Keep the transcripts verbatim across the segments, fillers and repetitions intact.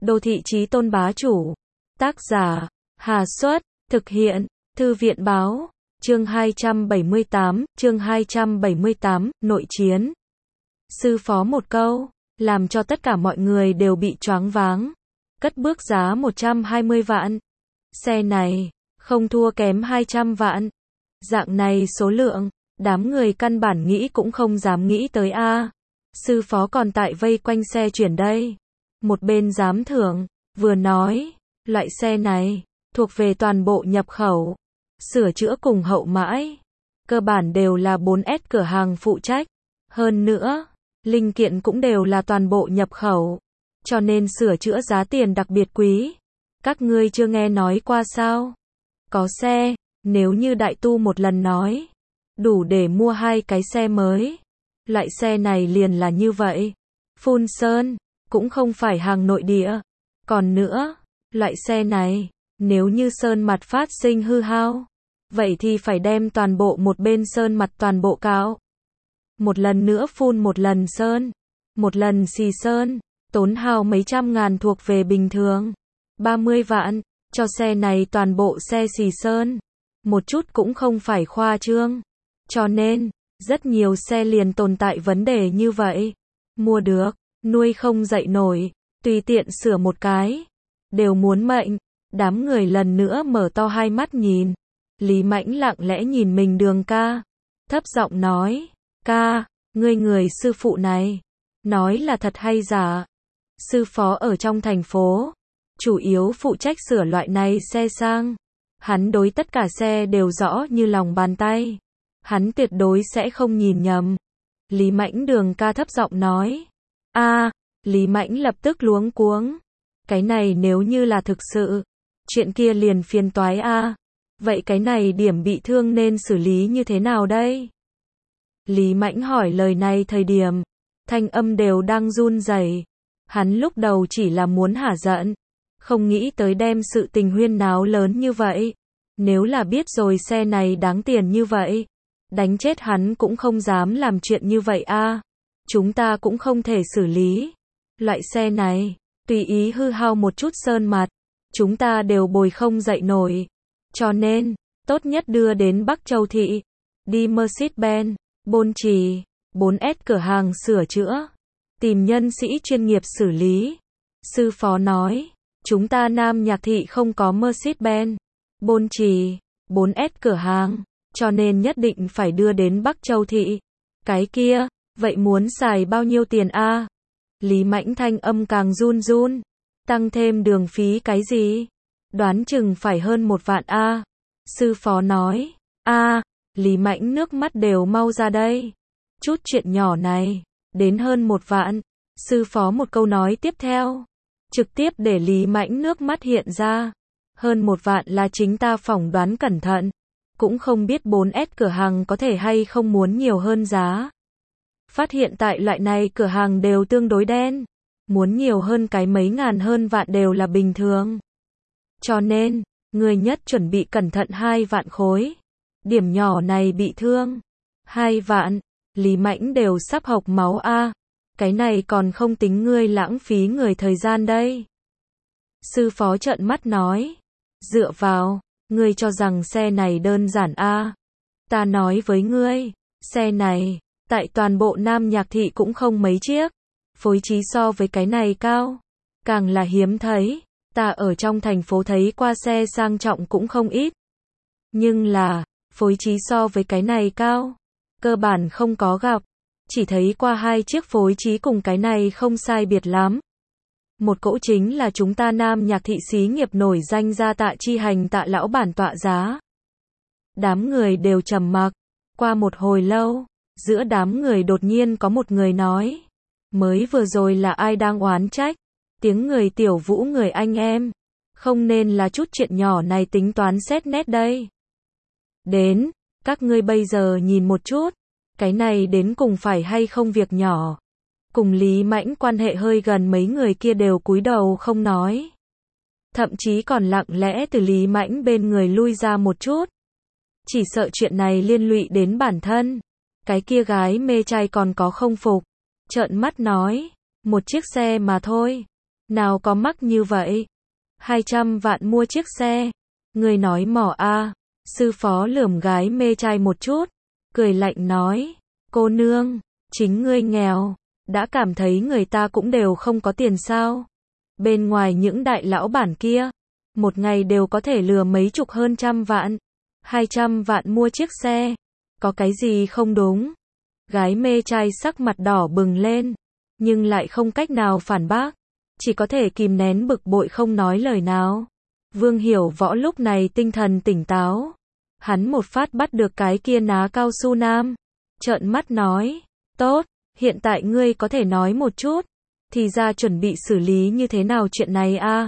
Đô thị chí tôn bá chủ. Tác giả, Hà Xuất, thực hiện, Thư viện báo, chương hai trăm bảy mươi tám, chương hai trăm bảy mươi tám, nội chiến. Sư phó một câu, làm cho tất cả mọi người đều bị choáng váng. Cất bước giá một trăm hai mươi vạn. Xe này, không thua kém hai trăm vạn. Dạng này số lượng, đám người căn bản nghĩ cũng không dám nghĩ tới a. Sư phó còn tại vây quanh xe chuyển đây. Một bên giám thưởng, vừa nói, loại xe này, thuộc về toàn bộ nhập khẩu, sửa chữa cùng hậu mãi. Cơ bản đều là bốn S cửa hàng phụ trách. Hơn nữa, linh kiện cũng đều là toàn bộ nhập khẩu. Cho nên sửa chữa giá tiền đặc biệt quý. Các ngươi chưa nghe nói qua sao? Có xe, nếu như đại tu một lần nói, đủ để mua hai cái xe mới. Loại xe này liền là như vậy. Phun sơn, cũng không phải hàng nội địa. Còn nữa, loại xe này, nếu như sơn mặt phát sinh hư hao, vậy thì phải đem toàn bộ một bên sơn mặt toàn bộ cạo. Một lần nữa phun một lần sơn, một lần xì sơn, tốn hao mấy trăm ngàn thuộc về bình thường. ba mươi vạn, cho xe này toàn bộ xe xì sơn. Một chút cũng không phải khoa trương. Cho nên, rất nhiều xe liền tồn tại vấn đề như vậy. Mua được, nuôi không dậy nổi, tùy tiện sửa một cái, đều muốn mệnh. Đám người lần nữa mở to hai mắt nhìn. Lý Mãnh lặng lẽ nhìn mình Đường ca, thấp giọng nói, ca, ngươi người sư phụ này, nói là thật hay giả? Sư phó ở trong thành phố, chủ yếu phụ trách sửa loại này xe sang. Hắn đối tất cả xe đều rõ như lòng bàn tay. Hắn tuyệt đối sẽ không nhìn nhầm. Lý Mãnh Đường ca thấp giọng nói. A, Lý Mãnh lập tức luống cuống. Cái này nếu như là thực sự, chuyện kia liền phiền toái a. Vậy cái này điểm bị thương nên xử lý như thế nào đây? Lý Mãnh hỏi lời này thời điểm, thanh âm đều đang run rẩy. Hắn lúc đầu chỉ là muốn hả giận, không nghĩ tới đem sự tình huyên náo lớn như vậy. Nếu là biết rồi xe này đáng tiền như vậy, đánh chết hắn cũng không dám làm chuyện như vậy a. Chúng ta cũng không thể xử lý. Loại xe này, tùy ý hư hao một chút sơn mặt, chúng ta đều bồi không dậy nổi. Cho nên, tốt nhất đưa đến Bắc Châu Thị, đi Mercedes-Benz, Bôn Trì, bốn S cửa hàng sửa chữa, tìm nhân sĩ chuyên nghiệp xử lý. Sư phó nói, chúng ta Nam Nhạc Thị không có Mercedes-Benz, Bôn Trì, bốn S cửa hàng, cho nên nhất định phải đưa đến Bắc Châu Thị. Cái kia, vậy muốn xài bao nhiêu tiền a? Lý Mãnh thanh âm càng run run, tăng thêm đường phí cái gì? Đoán chừng phải hơn một vạn a. Sư phó nói, a, Lý Mãnh nước mắt đều mau ra đây. Chút chuyện nhỏ này, đến hơn một vạn. Sư phó một câu nói tiếp theo, trực tiếp để Lý Mãnh nước mắt hiện ra. Hơn một vạn là chính ta phỏng đoán cẩn thận. Cũng không biết bốn S cửa hàng có thể hay không muốn nhiều hơn giá. Phát hiện tại loại này cửa hàng đều tương đối đen. Muốn nhiều hơn cái mấy ngàn hơn vạn đều là bình thường. Cho nên, người nhất chuẩn bị cẩn thận hai vạn khối. Điểm nhỏ này bị thương. Hai vạn, Lý Mãnh đều sắp hộc máu a. Cái này còn không tính ngươi lãng phí người thời gian đây. Sư phó trợn mắt nói. Dựa vào, ngươi cho rằng xe này đơn giản a? Ta nói với ngươi, xe này, tại toàn bộ Nam Nhạc Thị cũng không mấy chiếc. Phối trí so với cái này cao. Càng là hiếm thấy. Ta ở trong thành phố thấy qua xe sang trọng cũng không ít. Nhưng là, phối trí so với cái này cao. Cơ bản không có gặp. Chỉ thấy qua hai chiếc phối trí cùng cái này không sai biệt lắm. Một cỗ chính là chúng ta Nam Nhạc Thị xí nghiệp nổi danh ra Tạ Chi Hành Tạ lão bản tọa giá. Đám người đều trầm mặc. Qua một hồi lâu, giữa đám người đột nhiên có một người nói. Mới vừa rồi là ai đang oán trách? Tiếng người Tiểu Vũ người anh em. Không nên là chút chuyện nhỏ này tính toán xét nét đây. Đến, các ngươi bây giờ nhìn một chút. Cái này đến cùng phải hay không việc nhỏ. Cùng Lý Mãnh quan hệ hơi gần mấy người kia đều cúi đầu không nói. Thậm chí còn lặng lẽ từ Lý Mãnh bên người lui ra một chút. Chỉ sợ chuyện này liên lụy đến bản thân. Cái kia gái mê trai còn có không phục. Trợn mắt nói, một chiếc xe mà thôi. Nào có mắc như vậy. hai trăm vạn mua chiếc xe. Ngươi nói mỏ a. Sư phó lườm gái mê trai một chút, cười lạnh nói, cô nương, chính ngươi nghèo, đã cảm thấy người ta cũng đều không có tiền sao. Bên ngoài những đại lão bản kia, một ngày đều có thể lừa mấy chục hơn trăm vạn, hai trăm vạn mua chiếc xe, có cái gì không đúng. Gái mê trai sắc mặt đỏ bừng lên, nhưng lại không cách nào phản bác, chỉ có thể kìm nén bực bội không nói lời nào. Vương Hiểu Võ lúc này tinh thần tỉnh táo, hắn một phát bắt được cái kia ná cao su nam, trợn mắt nói, tốt, hiện tại ngươi có thể nói một chút, thì ra chuẩn bị xử lý như thế nào chuyện này a?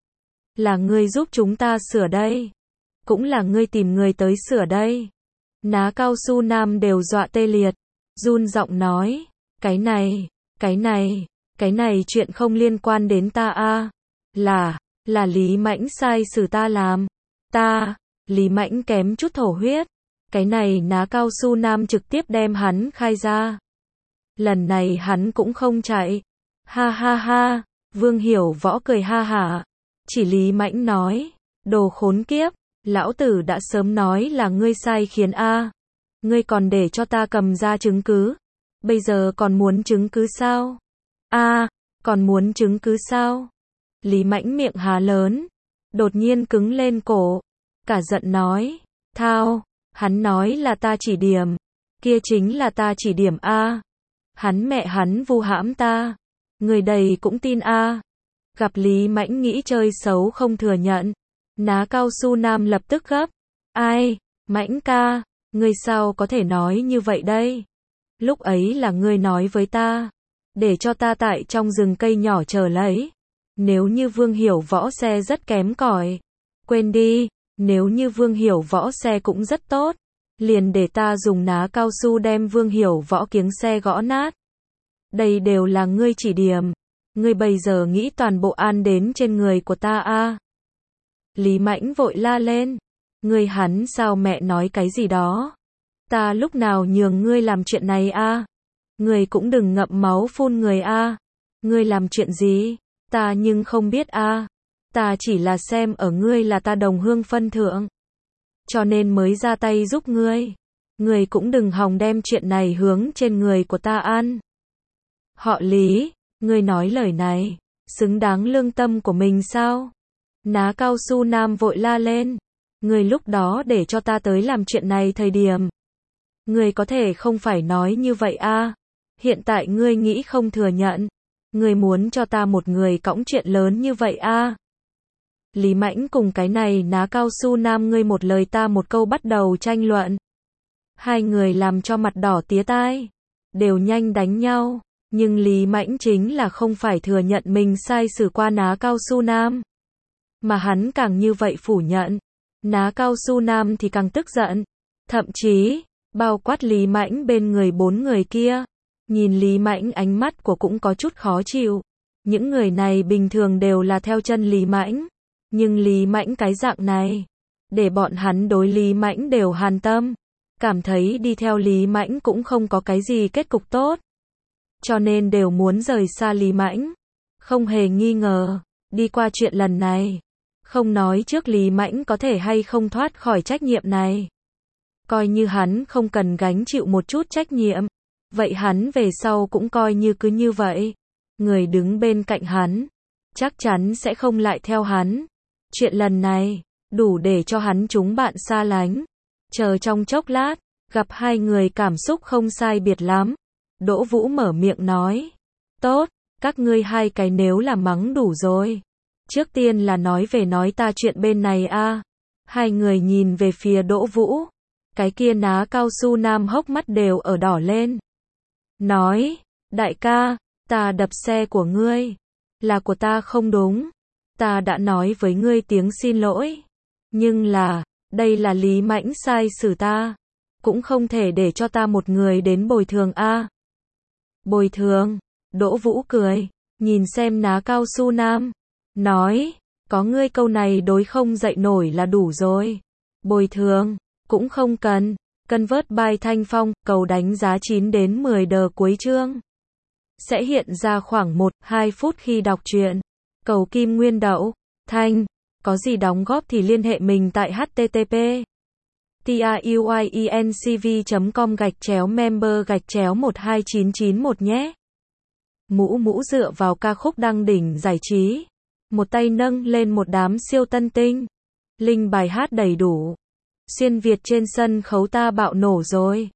Là ngươi giúp chúng ta sửa đây, cũng là ngươi tìm người tới sửa đây. Ná cao su nam đều dọa tê liệt, run giọng nói, cái này, cái này, cái này chuyện không liên quan đến ta a, là, là Lý Mãnh sai xử ta làm, ta, Lý Mãnh kém chút thổ huyết, cái này ná cao su nam trực tiếp đem hắn khai ra. Lần này hắn cũng không chạy, ha ha ha, Vương Hiểu Võ cười ha hả, chỉ Lý Mãnh nói, đồ khốn kiếp, lão tử đã sớm nói là ngươi sai khiến a, ngươi còn để cho ta cầm ra chứng cứ, bây giờ còn muốn chứng cứ sao? A, còn muốn chứng cứ sao? Lý Mãnh miệng há lớn, đột nhiên cứng lên cổ, cả giận nói, thao, hắn nói là ta chỉ điểm, kia chính là ta chỉ điểm a, hắn mẹ hắn vu hãm ta, người đầy cũng tin a. Gặp Lý Mãnh nghĩ chơi xấu không thừa nhận, ná cao su nam lập tức gấp, ai, Mãnh ca, ngươi sao có thể nói như vậy đây? Lúc ấy là ngươi nói với ta, để cho ta tại trong rừng cây nhỏ chờ lấy. Nếu như Vương Hiểu Võ xe rất kém cỏi, quên đi, nếu như Vương Hiểu Võ xe cũng rất tốt, liền để ta dùng ná cao su đem Vương Hiểu Võ kiếng xe gõ nát. Đây đều là ngươi chỉ điểm, ngươi bây giờ nghĩ toàn bộ an đến trên người của ta a. Lý Mãnh vội la lên, ngươi hắn sao mẹ nói cái gì đó? Ta lúc nào nhường ngươi làm chuyện này a? Ngươi cũng đừng ngậm máu phun người a. Ngươi làm chuyện gì? Ta nhưng không biết a. Ta chỉ là xem ở ngươi là ta đồng hương phân thượng, cho nên mới ra tay giúp ngươi. Ngươi cũng đừng hòng đem chuyện này hướng trên người của ta ăn. Họ Lý, ngươi nói lời này, xứng đáng lương tâm của mình sao? Ná cao su nam vội la lên, ngươi lúc đó để cho ta tới làm chuyện này thời điểm, ngươi có thể không phải nói như vậy a. Hiện tại ngươi nghĩ không thừa nhận, ngươi muốn cho ta một người cõng chuyện lớn như vậy a. Lý Mãnh cùng cái này ná cao su nam ngươi một lời ta một câu bắt đầu tranh luận. Hai người làm cho mặt đỏ tía tai, đều nhanh đánh nhau, nhưng Lý Mãnh chính là không phải thừa nhận mình sai xử qua ná cao su nam, mà hắn càng như vậy phủ nhận, ná cao su nam thì càng tức giận, thậm chí bao quát Lý Mãnh bên người bốn người kia, nhìn Lý Mãnh ánh mắt của cũng có chút khó chịu. Những người này bình thường đều là theo chân Lý Mãnh, nhưng Lý Mãnh cái dạng này, để bọn hắn đối Lý Mãnh đều hàn tâm, cảm thấy đi theo Lý Mãnh cũng không có cái gì kết cục tốt, cho nên đều muốn rời xa Lý Mãnh. Không hề nghi ngờ, đi qua chuyện lần này, không nói trước Lý Mãnh có thể hay không thoát khỏi trách nhiệm này, coi như hắn không cần gánh chịu một chút trách nhiệm, vậy hắn về sau cũng coi như cứ như vậy, người đứng bên cạnh hắn chắc chắn sẽ không lại theo hắn. Chuyện lần này đủ để cho hắn chúng bạn xa lánh. Chờ trong chốc lát, gặp hai người cảm xúc không sai biệt lắm, Đỗ Vũ mở miệng nói, tốt, các ngươi hai cái nếu là mắng đủ rồi, trước tiên là nói về nói ta chuyện bên này a. Hai người nhìn về phía Đỗ Vũ, cái kia ná cao su nam hốc mắt đều ở đỏ lên, nói, đại ca, ta đập xe của ngươi, là của ta không đúng, ta đã nói với ngươi tiếng xin lỗi, nhưng là, đây là Lý Mãnh sai xử ta, cũng không thể để cho ta một người đến bồi thường a. Bồi thường? Đỗ Vũ cười, nhìn xem ná cao su nam, nói, có ngươi câu này đối không dậy nổi là đủ rồi. Bồi thường, cũng không cần. Convert by Thanh Phong, cầu đánh giá chín đến mười đờ cuối chương. Sẽ hiện ra khoảng một đến hai phút khi đọc truyện. Cầu Kim Nguyên Đậu. Thanh. Có gì đóng góp thì liên hệ mình tại http tiuyencv chấm com gạch chéo member gạch chéo một hai chín chín một nhé. Mũ mũ dựa vào ca khúc đăng đỉnh giải trí. Một tay nâng lên một đám siêu tân tinh. Link bài hát đầy đủ. Xuyên Việt trên sân khấu ta bạo nổ rồi.